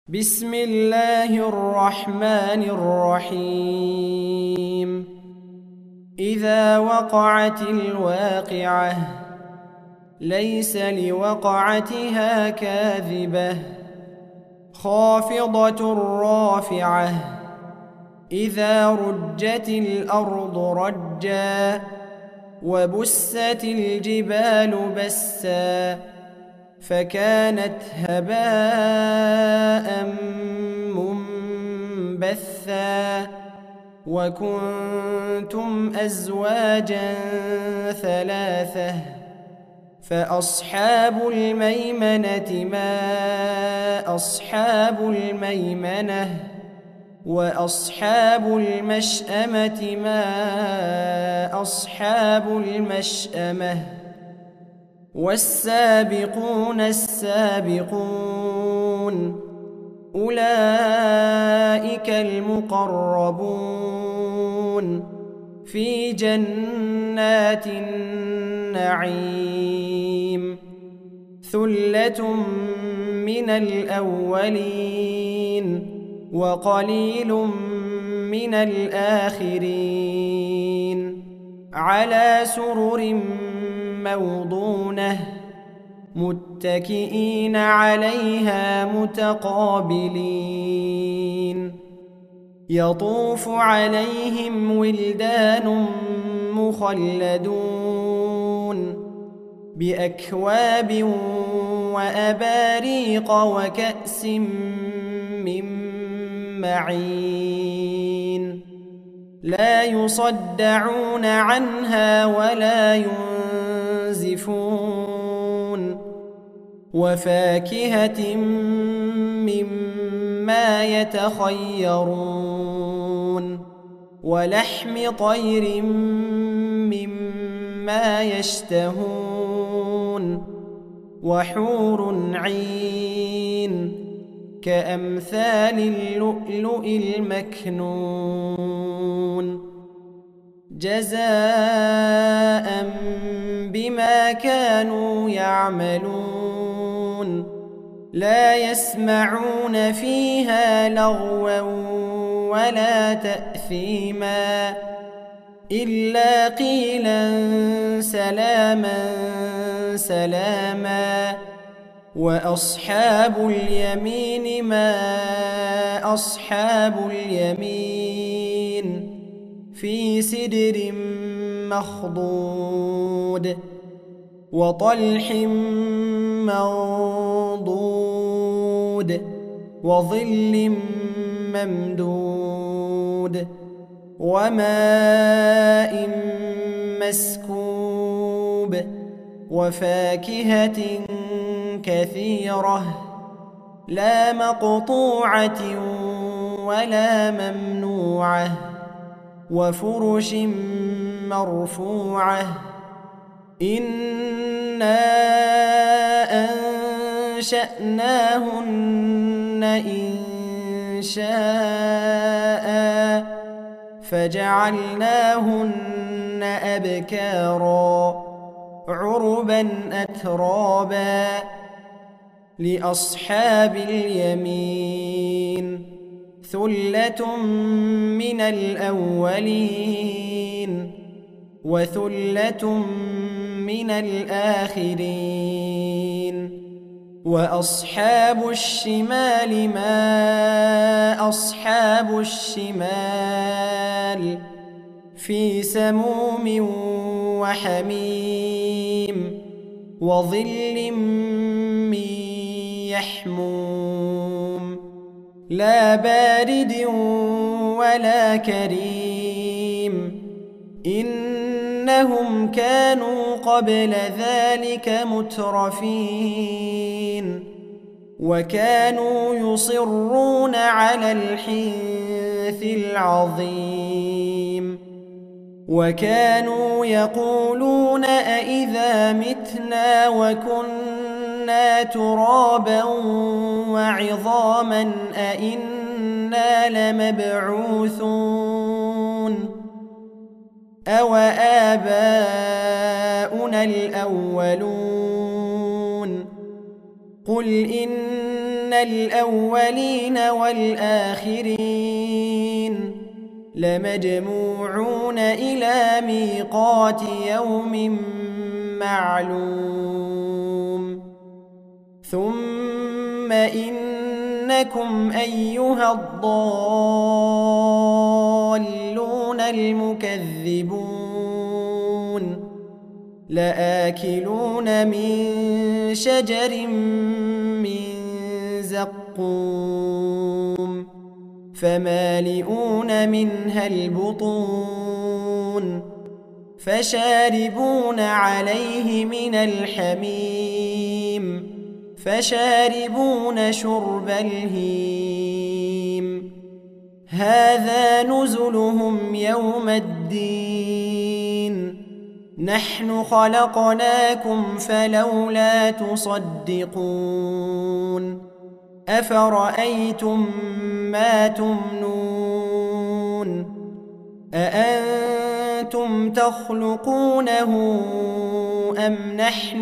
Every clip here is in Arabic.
بسم الله الرحمن الرحيم. إذا وقعت الواقعة ليس لوقعتها كاذبة خافضة رافعة إذا رجت الأرض رجا وبست الجبال بسا فكانت هباء منبثا وكنتم أزواجا ثلاثة فأصحاب الميمنة ما أصحاب الميمنة وأصحاب المشأمة ما أصحاب المشأمة والسابقون السابقون أولئك المقربون في جنات النعيم ثلة من الأولين وقليل من الآخرين على سرر موضونة متكئين عليها متقابلين يطوف عليهم ولدان مخلدون بأكواب وأباريق وكأس من معين لا يصدعون عنها ولا ينزفون وفاكهة مما يتخيرون ولحم طير مما يشتهون وحور عين كأمثال اللؤلؤ المكنون جزاء بما كانوا يعملون لا يسمعون فيها لغوا ولا تأثيما إلا قيلا سلاما سلاما وأصحاب اليمين ما أصحاب اليمين في سدر مخضود وطلح منضود وظل ممدود وماء مسكوب وفاكهة كثيرة لا مقطوعة ولا ممنوعة وفرش مرفوعة إنا أنشأناهن إنشاء فجعلناهن أبكارا عربا أترابا لأصحاب اليمين ثلة من الأولين وثلة من الآخرين وأصحاب الشمال ما أصحاب الشمال في سموم وحميم وظل من يحموم لا بارد ولا كريم إنهم كانوا قبل ذلك مترفين وكانوا يصرون على الحنث العظيم وكانوا يقولون أإذا متنا وكنا ترابا وعظاما أإنا لمبعوثون أو آباؤنا الأولون قل إن الأولين والآخرين لمجموعون إلى ميقات يوم معلوم ثم إنكم أيها الضالون المكذبون لآكلون من شجر من زقوم فمالئون منها البطون فشاربون عليه من الحميم فشاربون شرب الهيم هذا نزلهم يوم الدين نحن خلقناكم فلولا تصدقون أفرأيتم ما تمنون أأنتم تخلقونه أم نحن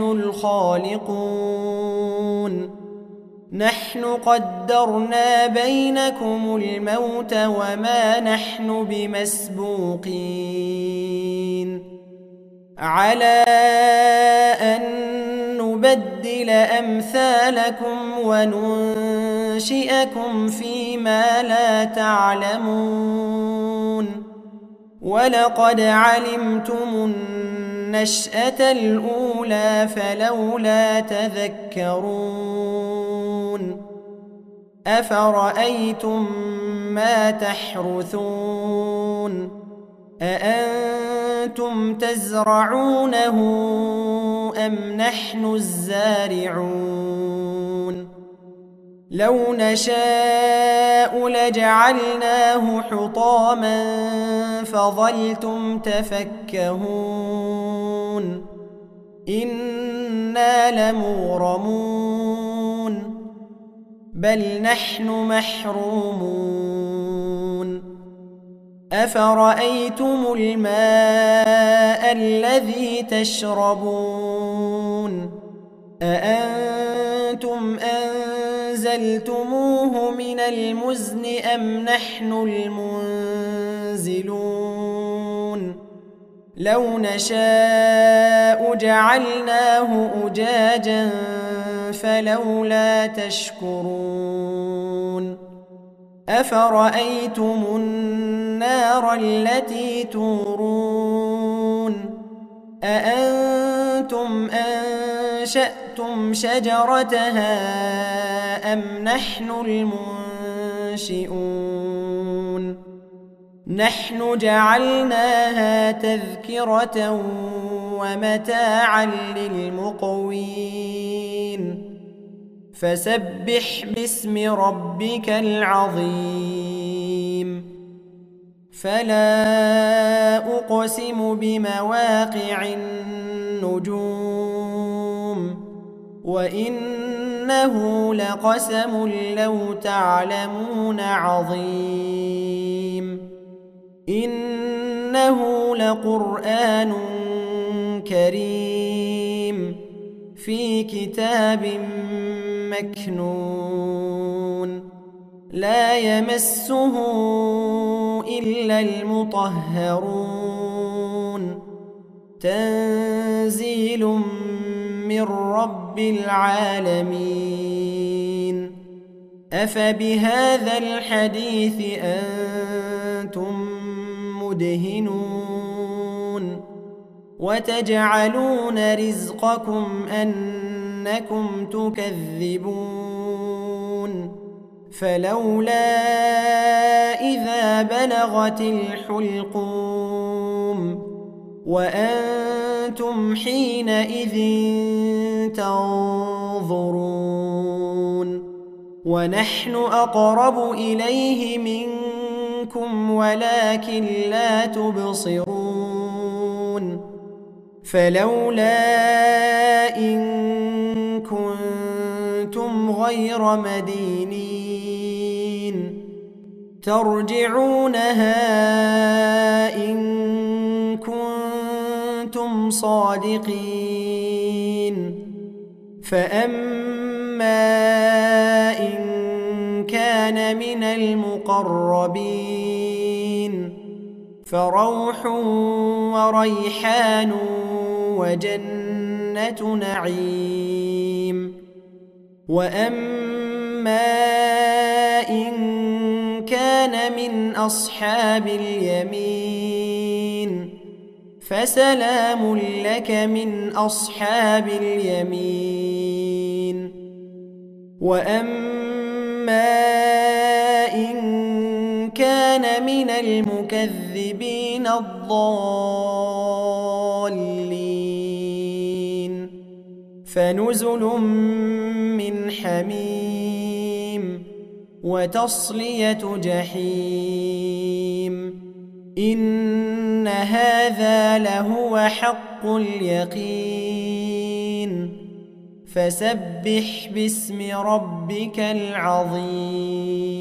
الخالقون نحن قدرنا بينكم الموت وما نحن بمسبوقين على أن نبدل أمثالكم وننشئكم فيما لا تعلمون ولقد علمتم النشأة الأولى فلولا تذكرون أفرأيتم ما تحرثون أأنتم تزرعونه أم نحن الزارعون لو نشاء لجعلناه حطاما فظلتم تفكهون إنا لمغرمون بل نحن محرومون أفرأيتم الماء الذي تشربون أأنتم أنزلتموه من المزن أم نحن المنزلون لو نشاء جعلناه أجاجا فلولا تشكرون أفرأيتم النار التي تورون أأنتم أنشأتم شجرتها أم نحن المنشئون نحن جعلناها تذكرة ومتاعا للمقوين فسبح باسم ربك العظيم فلا أقسم بمواقع النجوم وإنه لقسم لو تعلمون عظيم إنه لقرآن كريم في كتاب مكنون لا يمسه إلا المطهرون تنزيل من رب العالمين أفبهذا الحديث أنتم مدهنون وتجعلون رزقكم أنكم تكذبون فلولا إذا بلغت الحلقوم وأنتم حينئذ تنظرون ونحن أقرب إليه منكم ولكن لا تبصرون فلولا إن كنتم غير مدينين ترجعونها إن كنتم صادقين فأما إن كان من المقربين فروح وريحان وجنة نعيم وأما إن كان من أصحاب اليمين فسلام لك من أصحاب اليمين وأما إن كان من المكذبين الضالين فنزل من حميم وتصلية جحيم إن هذا لهو حق اليقين فسبح باسم ربك العظيم